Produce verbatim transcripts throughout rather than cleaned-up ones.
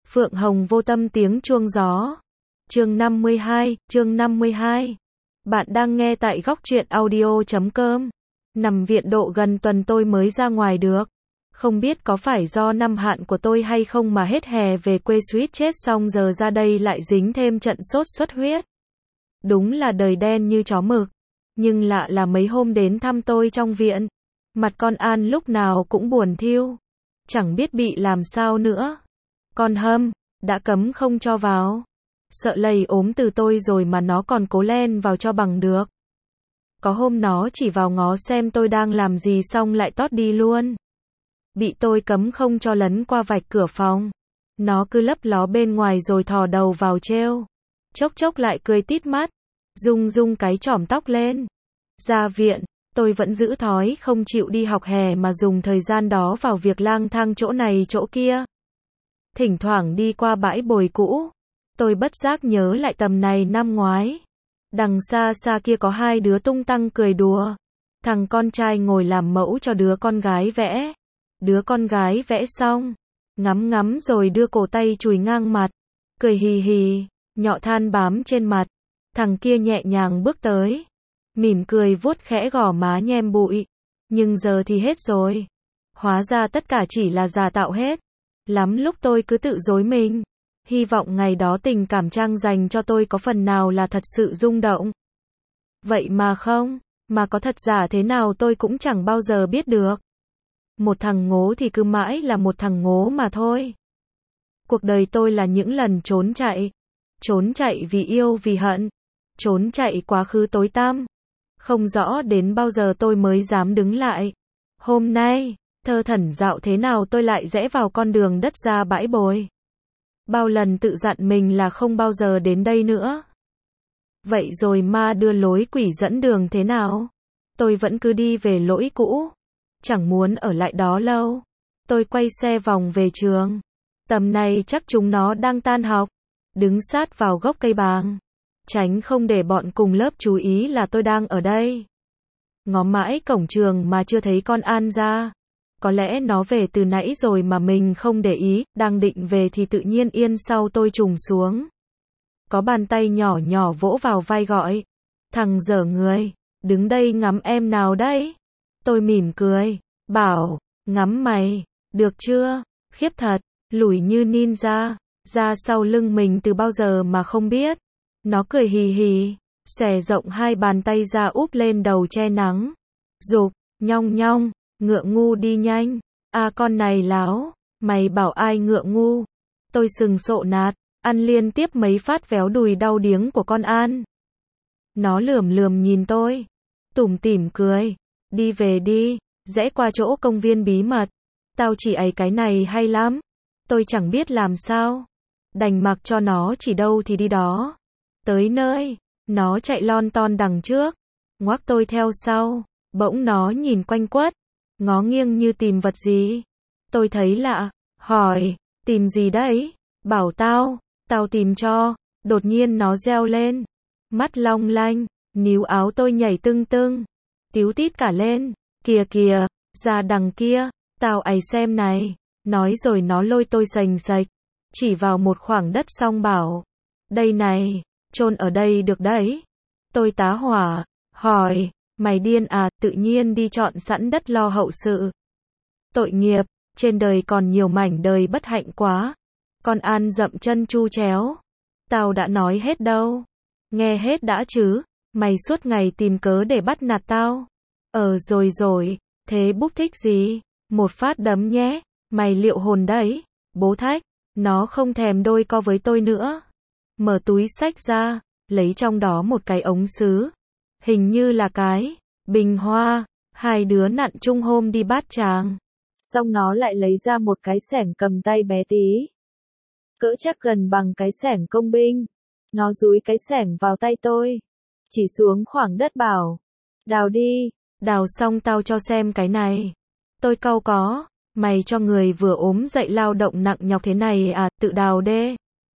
Phượng Hồng Vô Tâm tiếng chuông gió. Chương năm mươi hai, chương năm mươi hai. Bạn đang nghe tại góc truyện audio chấm com. Nằm viện độ gần tuần tôi mới ra ngoài được. Không biết có phải do năm hạn của tôi hay không mà hết hè về quê suýt chết xong giờ ra đây lại dính thêm trận sốt xuất huyết. Đúng là đời đen như chó mực. Nhưng lạ là mấy hôm đến thăm tôi trong viện, mặt con An lúc nào cũng buồn thiu. Chẳng biết bị làm sao nữa. Con Hâm, đã cấm không cho vào. Sợ lây ốm từ tôi rồi mà nó còn cố len vào cho bằng được. Có hôm nó chỉ vào ngó xem tôi đang làm gì xong lại tót đi luôn. Bị tôi cấm không cho lấn qua vạch cửa phòng. Nó cứ lấp ló bên ngoài rồi thò đầu vào trêu. Chốc chốc lại cười tít mắt. Rung rung cái chỏm tóc lên. Ra viện, tôi vẫn giữ thói không chịu đi học hè mà dùng thời gian đó vào việc lang thang chỗ này chỗ kia. Thỉnh thoảng đi qua bãi bồi cũ, tôi bất giác nhớ lại tầm này năm ngoái. Đằng xa xa kia có hai đứa tung tăng cười đùa. Thằng con trai ngồi làm mẫu cho đứa con gái vẽ. Đứa con gái vẽ xong, ngắm ngắm rồi đưa cổ tay chùi ngang mặt, cười hì hì, nhọ than bám trên mặt. Thằng kia nhẹ nhàng bước tới, mỉm cười vuốt khẽ gò má nhem bụi. Nhưng giờ thì hết rồi. Hóa ra tất cả chỉ là giả tạo hết. Lắm lúc tôi cứ tự dối mình. Hy vọng ngày đó tình cảm Trang dành cho tôi có phần nào là thật sự rung động. Vậy mà không, mà có thật giả thế nào tôi cũng chẳng bao giờ biết được. Một thằng ngố thì cứ mãi là một thằng ngố mà thôi. Cuộc đời tôi là những lần trốn chạy. Trốn chạy vì yêu vì hận. Trốn chạy quá khứ tối tăm. Không rõ đến bao giờ tôi mới dám đứng lại. Hôm nay, thơ thẩn dạo thế nào tôi lại rẽ vào con đường đất ra bãi bồi. Bao lần tự dặn mình là không bao giờ đến đây nữa. Vậy rồi ma đưa lối quỷ dẫn đường thế nào? Tôi vẫn cứ đi về lỗi cũ. Chẳng muốn ở lại đó lâu. Tôi quay xe vòng về trường. Tầm này chắc chúng nó đang tan học. Đứng sát vào gốc cây bàng. Tránh không để bọn cùng lớp chú ý là tôi đang ở đây. Ngó mãi cổng trường mà chưa thấy con An ra. Có lẽ nó về từ nãy rồi mà mình không để ý, đang định về thì tự nhiên yên sau tôi trùng xuống. Có bàn tay nhỏ nhỏ vỗ vào vai gọi. Thằng dở người, đứng đây ngắm em nào đấy? Tôi mỉm cười, bảo, ngắm mày, được chưa? Khiếp thật, lủi như ninja, ra sau lưng mình từ bao giờ mà không biết. Nó cười hì hì, xòe rộng hai bàn tay ra úp lên đầu che nắng. Dục, nhong nhong, ngượng ngu đi nhanh. À con này láo, mày bảo ai ngượng ngu? Tôi sừng sộ nạt, ăn liên tiếp mấy phát véo đùi đau điếng của con An. Nó lườm lườm nhìn tôi, tủm tỉm cười. Đi về đi, rẽ qua chỗ công viên bí mật. Tao chỉ ấy cái này hay lắm. Tôi chẳng biết làm sao. Đành mặc cho nó chỉ đâu thì đi đó. Tới nơi, nó chạy lon ton đằng trước. Ngoắc tôi theo sau. Bỗng nó nhìn quanh quất. Ngó nghiêng như tìm vật gì. Tôi thấy lạ. Hỏi, tìm gì đấy? Bảo tao, tao tìm cho. Đột nhiên nó reo lên. Mắt long lanh, níu áo tôi nhảy tưng tưng. Tíu tít cả lên. Kìa kìa, ra đằng kia. Tao ấy xem này. Nói rồi nó lôi tôi sành sạch. Chỉ vào một khoảng đất xong bảo. Đây này, chôn ở đây được đấy. Tôi tá hỏa. Hỏi, mày điên à, tự nhiên đi chọn sẵn đất lo hậu sự. Tội nghiệp, trên đời còn nhiều mảnh đời bất hạnh quá. Con An dậm chân chu chéo. Tao đã nói hết đâu. Nghe hết đã chứ. Mày suốt ngày tìm cớ để bắt nạt tao. Ờ rồi rồi, thế búp thích gì? Một phát đấm nhé. Mày liệu hồn đấy. Bố thách, nó không thèm đôi co với tôi nữa. Mở túi xách ra, lấy trong đó một cái ống sứ. Hình như là cái bình hoa. Hai đứa nặn chung hôm đi bát tràng. Xong nó lại lấy ra một cái xẻng cầm tay bé tí. Cỡ chắc gần bằng cái xẻng công binh. Nó dúi cái xẻng vào tay tôi. Chỉ xuống khoảng đất bảo. Đào đi. Đào xong tao cho xem cái này. Tôi cau có. Mày cho người vừa ốm dậy lao động nặng nhọc thế này à, tự đào đê.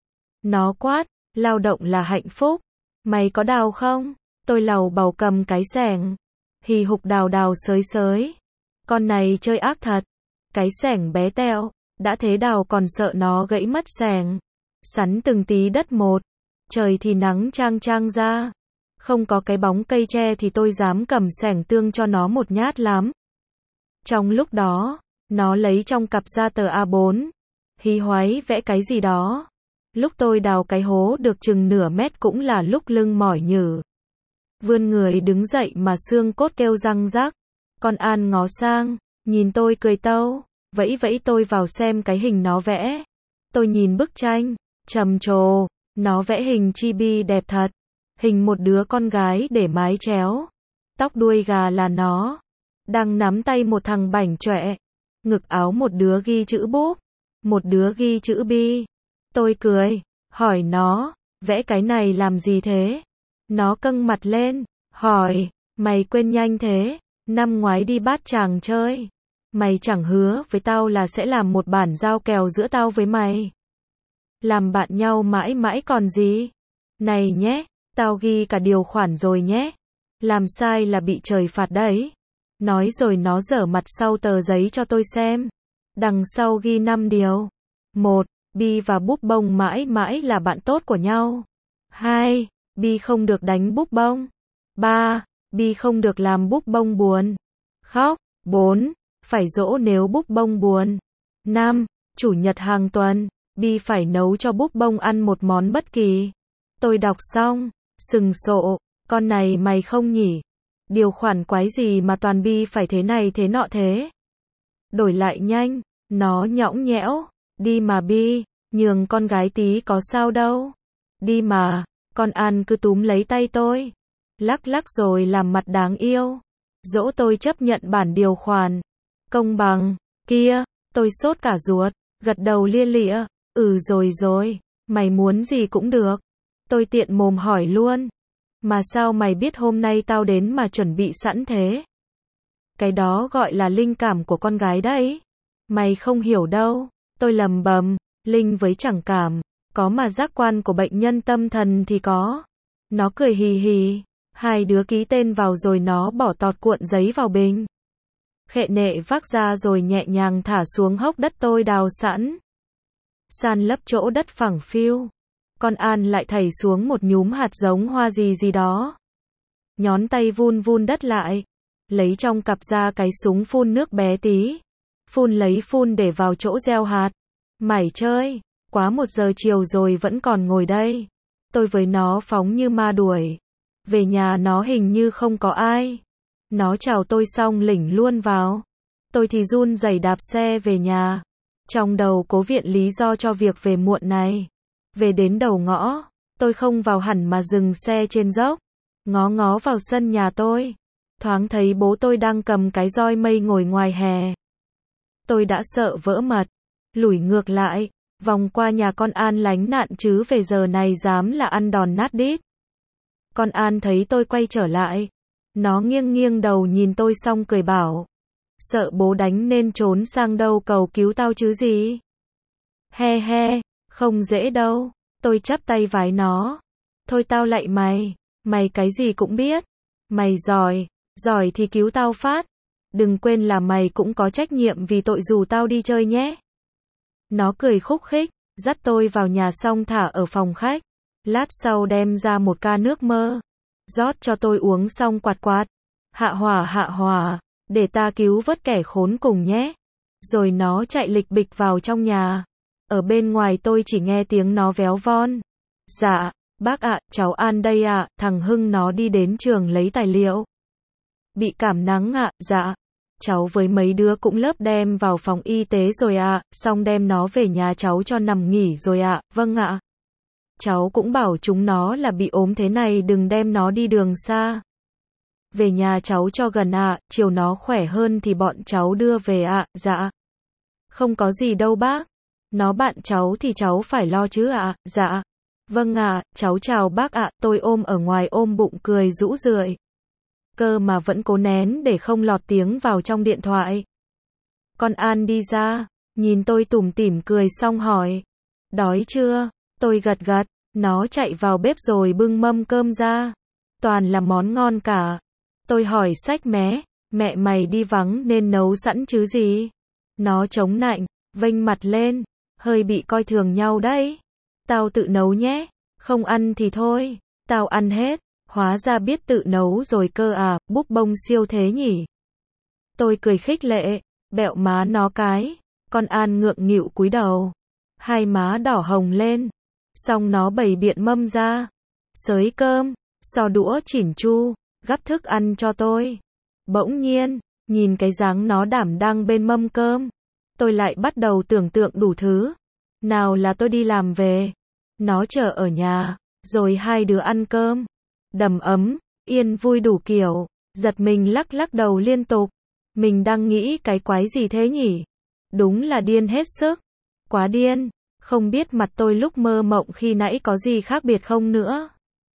Nó quát, lao động là hạnh phúc. Mày có đào không? Tôi lầu bầu cầm cái xẻng. Hì hục đào đào sới sới. Con này chơi ác thật. Cái xẻng bé tẹo. Đã thế đào còn sợ nó gãy mất xẻng. Sắn từng tí đất một. Trời thì nắng chang chang ra. Không có cái bóng cây tre thì tôi dám cầm xẻng tương cho nó một nhát lắm. Trong lúc đó, nó lấy trong cặp ra tờ A bốn. Hí hoáy vẽ cái gì đó. Lúc tôi đào cái hố được chừng nửa mét cũng là lúc lưng mỏi nhừ. Vươn người đứng dậy mà xương cốt kêu răng rắc. Con An ngó sang, nhìn tôi cười tâu, vẫy vẫy tôi vào xem cái hình nó vẽ. Tôi nhìn bức tranh, trầm trồ, nó vẽ hình chibi đẹp thật. Hình một đứa con gái để mái chéo. Tóc đuôi gà là nó. Đang nắm tay một thằng bảnh chọe. Ngực áo một đứa ghi chữ búp. Một đứa ghi chữ bi. Tôi cười, hỏi nó, vẽ cái này làm gì thế? Nó căng mặt lên, hỏi, mày quên nhanh thế, năm ngoái đi Bát Tràng chơi. Mày chẳng hứa với tao là sẽ làm một bản giao kèo giữa tao với mày. Làm bạn nhau mãi mãi còn gì? Này nhé, tao ghi cả điều khoản rồi nhé. Làm sai là bị trời phạt đấy. Nói rồi nó giở mặt sau tờ giấy cho tôi xem. Đằng sau ghi năm điều. Một. Bi và búp bông mãi mãi là bạn tốt của nhau. Hai. Bi không được đánh búp bông. Ba. Bi không được làm búp bông buồn. Khóc. Bốn. Phải dỗ nếu búp bông buồn. Năm. Chủ nhật hàng tuần, Bi phải nấu cho búp bông ăn một món bất kỳ. Tôi đọc xong, sừng sộ, con này mày không nhỉ? Điều khoản quái gì mà toàn Bi phải thế này thế nọ thế? Đổi lại nhanh, nó nhõng nhẽo, đi mà Bi, nhường con gái tí có sao đâu. Đi mà, con An cứ túm lấy tay tôi, lắc lắc rồi làm mặt đáng yêu. Dỗ tôi chấp nhận bản điều khoản. Công bằng, kia, tôi sốt cả ruột, gật đầu lia lịa, ừ rồi rồi, mày muốn gì cũng được. Tôi tiện mồm hỏi luôn, mà sao mày biết hôm nay tao đến mà chuẩn bị sẵn thế? Cái đó gọi là linh cảm của con gái đấy. Mày không hiểu đâu, tôi lầm bầm, linh với chẳng cảm, có mà giác quan của bệnh nhân tâm thần thì có. Nó cười hì hì, hai đứa ký tên vào rồi nó bỏ tọt cuộn giấy vào bình. Khệ nệ vác ra rồi nhẹ nhàng thả xuống hốc đất tôi đào sẵn. San lấp chỗ đất phẳng phiu. Con An lại thảy xuống một nhúm hạt giống hoa gì gì đó. Nhón tay vun vun đất lại. Lấy trong cặp ra cái súng phun nước bé tí. Phun lấy phun để vào chỗ gieo hạt. Mải chơi. Quá một giờ chiều rồi vẫn còn ngồi đây. Tôi với nó phóng như ma đuổi. Về nhà nó hình như không có ai. Nó chào tôi xong lỉnh luôn vào. Tôi thì run rẩy đạp xe về nhà. Trong đầu cố viện lý do cho việc về muộn này. Về đến đầu ngõ, tôi không vào hẳn mà dừng xe trên dốc. Ngó ngó vào sân nhà tôi. Thoáng thấy bố tôi đang cầm cái roi mây ngồi ngoài hè. Tôi đã sợ vỡ mật. Lủi ngược lại, vòng qua nhà con An lánh nạn chứ về giờ này dám là ăn đòn nát đít. Con An thấy tôi quay trở lại. Nó nghiêng nghiêng đầu nhìn tôi xong cười bảo. Sợ bố đánh nên trốn sang đâu cầu cứu tao chứ gì. He he, không dễ đâu. Tôi chắp tay vái nó. Thôi tao lạy mày, mày cái gì cũng biết. Mày giỏi, giỏi thì cứu tao phát. Đừng quên là mày cũng có trách nhiệm vì tội dù tao đi chơi nhé. Nó cười khúc khích, dắt tôi vào nhà xong thả ở phòng khách. Lát sau đem ra một ca nước mơ. Rót cho tôi uống xong quạt quạt. Hạ hỏa hạ hỏa, để ta cứu vớt kẻ khốn cùng nhé. Rồi nó chạy lịch bịch vào trong nhà. Ở bên ngoài tôi chỉ nghe tiếng nó véo von. Dạ, bác ạ, cháu An đây ạ, thằng Hưng nó đi đến trường lấy tài liệu. Bị cảm nắng ạ, dạ. Cháu với mấy đứa cũng lớp đem vào phòng y tế rồi ạ, xong đem nó về nhà cháu cho nằm nghỉ rồi ạ, vâng ạ. Cháu cũng bảo chúng nó là bị ốm thế này đừng đem nó đi đường xa. Về nhà cháu cho gần ạ, chiều nó khỏe hơn thì bọn cháu đưa về ạ, dạ. Không có gì đâu bác. Nó bạn cháu thì cháu phải lo chứ ạ, dạ. Vâng ạ, cháu chào bác ạ, tôi ôm ở ngoài ôm bụng cười rũ rượi. Cơ mà vẫn cố nén để không lọt tiếng vào trong điện thoại. Con An đi ra, nhìn tôi tủm tỉm cười xong hỏi. Đói chưa? Tôi gật gật, nó chạy vào bếp rồi bưng mâm cơm ra. Toàn là món ngon cả. Tôi hỏi xách mé, mẹ mày đi vắng nên nấu sẵn chứ gì? Nó chống nạnh, vênh mặt lên, hơi bị coi thường nhau đấy. Tao tự nấu nhé, không ăn thì thôi, tao ăn hết, hóa ra biết tự nấu rồi cơ à, búp bông siêu thế nhỉ. Tôi cười khích lệ, bẹo má nó cái, con An ngượng nghịu cúi đầu, hai má đỏ hồng lên, xong nó bày biện mâm ra, xới cơm, xò đũa chỉn chu, gắp thức ăn cho tôi. Bỗng nhiên, nhìn cái dáng nó đảm đang bên mâm cơm, tôi lại bắt đầu tưởng tượng đủ thứ. Nào là tôi đi làm về, nó chờ ở nhà, rồi hai đứa ăn cơm, đầm ấm, yên vui đủ kiểu, giật mình lắc lắc đầu liên tục. Mình đang nghĩ cái quái gì thế nhỉ? Đúng là điên hết sức. Quá điên, không biết mặt tôi lúc mơ mộng khi nãy có gì khác biệt không nữa.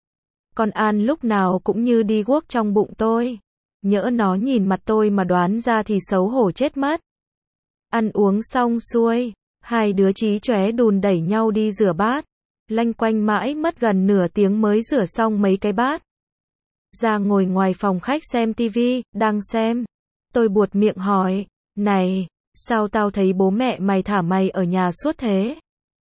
Con An lúc nào cũng như đi guốc trong bụng tôi. Nhỡ nó nhìn mặt tôi mà đoán ra thì xấu hổ chết mất. Ăn uống xong xuôi, hai đứa chí chóe đùn đẩy nhau đi rửa bát. Lanh quanh mãi mất gần nửa tiếng mới rửa xong mấy cái bát. Ra ngồi ngoài phòng khách xem tivi, đang xem. Tôi buột miệng hỏi, này, sao tao thấy bố mẹ mày thả mày ở nhà suốt thế?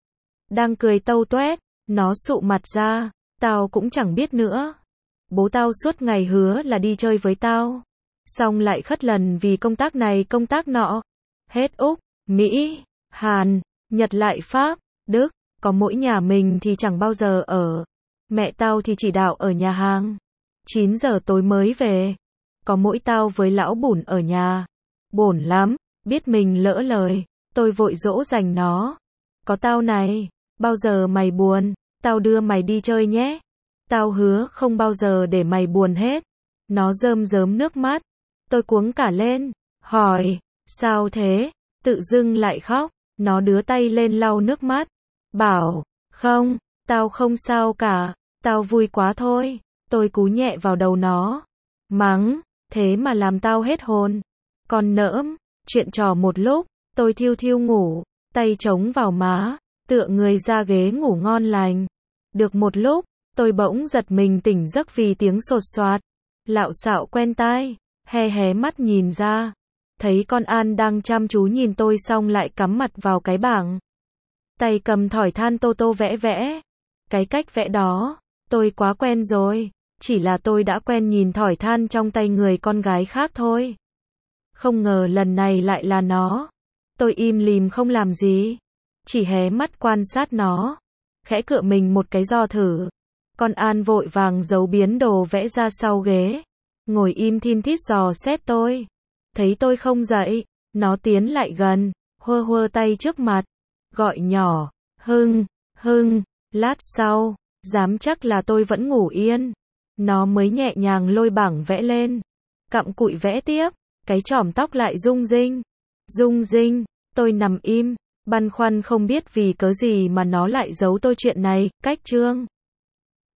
Đang cười tâu toét, nó sụ mặt ra, tao cũng chẳng biết nữa. Bố tao suốt ngày hứa là đi chơi với tao, xong lại khất lần vì công tác này công tác nọ. Hết Úc, Mỹ, Hàn, Nhật lại Pháp, Đức, có mỗi nhà mình thì chẳng bao giờ ở. Mẹ tao thì chỉ đạo ở nhà hàng, chín giờ tối mới về. Có mỗi tao với lão bùn ở nhà. Bổn lắm, biết mình lỡ lời, tôi vội dỗ dành nó. Có tao này, bao giờ mày buồn, tao đưa mày đi chơi nhé. Tao hứa không bao giờ để mày buồn hết. Nó rơm rớm nước mắt. Tôi cuống cả lên, hỏi, sao thế? Tự dưng lại khóc. Nó đưa tay lên lau nước mắt. Bảo, không, tao không sao cả, tao vui quá thôi. Tôi cú nhẹ vào đầu nó. Mắng, thế mà làm tao hết hồn. Còn nỡm, chuyện trò một lúc, tôi thiêu thiêu ngủ, tay chống vào má, tựa người ra ghế ngủ ngon lành. Được một lúc, tôi bỗng giật mình tỉnh giấc vì tiếng sột soạt, lạo xạo quen tai, hé hé mắt nhìn ra, thấy con An đang chăm chú nhìn tôi xong lại cắm mặt vào cái bảng. Tay cầm thỏi than tô tô vẽ vẽ. Cái cách vẽ đó, tôi quá quen rồi, chỉ là tôi đã quen nhìn thỏi than trong tay người con gái khác thôi. Không ngờ lần này lại là nó. Tôi im lìm không làm gì, chỉ hé mắt quan sát nó, khẽ cựa mình một cái dò thử. Con An vội vàng giấu biến đồ vẽ ra sau ghế, ngồi im thin thít dò xét tôi. Thấy tôi không dậy, nó tiến lại gần, hơ hơ tay trước mặt, gọi nhỏ, Hưng, Hưng. Lát sau, dám chắc là tôi vẫn ngủ yên, nó mới nhẹ nhàng lôi bảng vẽ lên, cặm cụi vẽ tiếp, cái chỏm tóc lại rung rinh, rung rinh. Tôi nằm im, băn khoăn không biết vì cớ gì mà nó lại giấu tôi chuyện này. Cách chương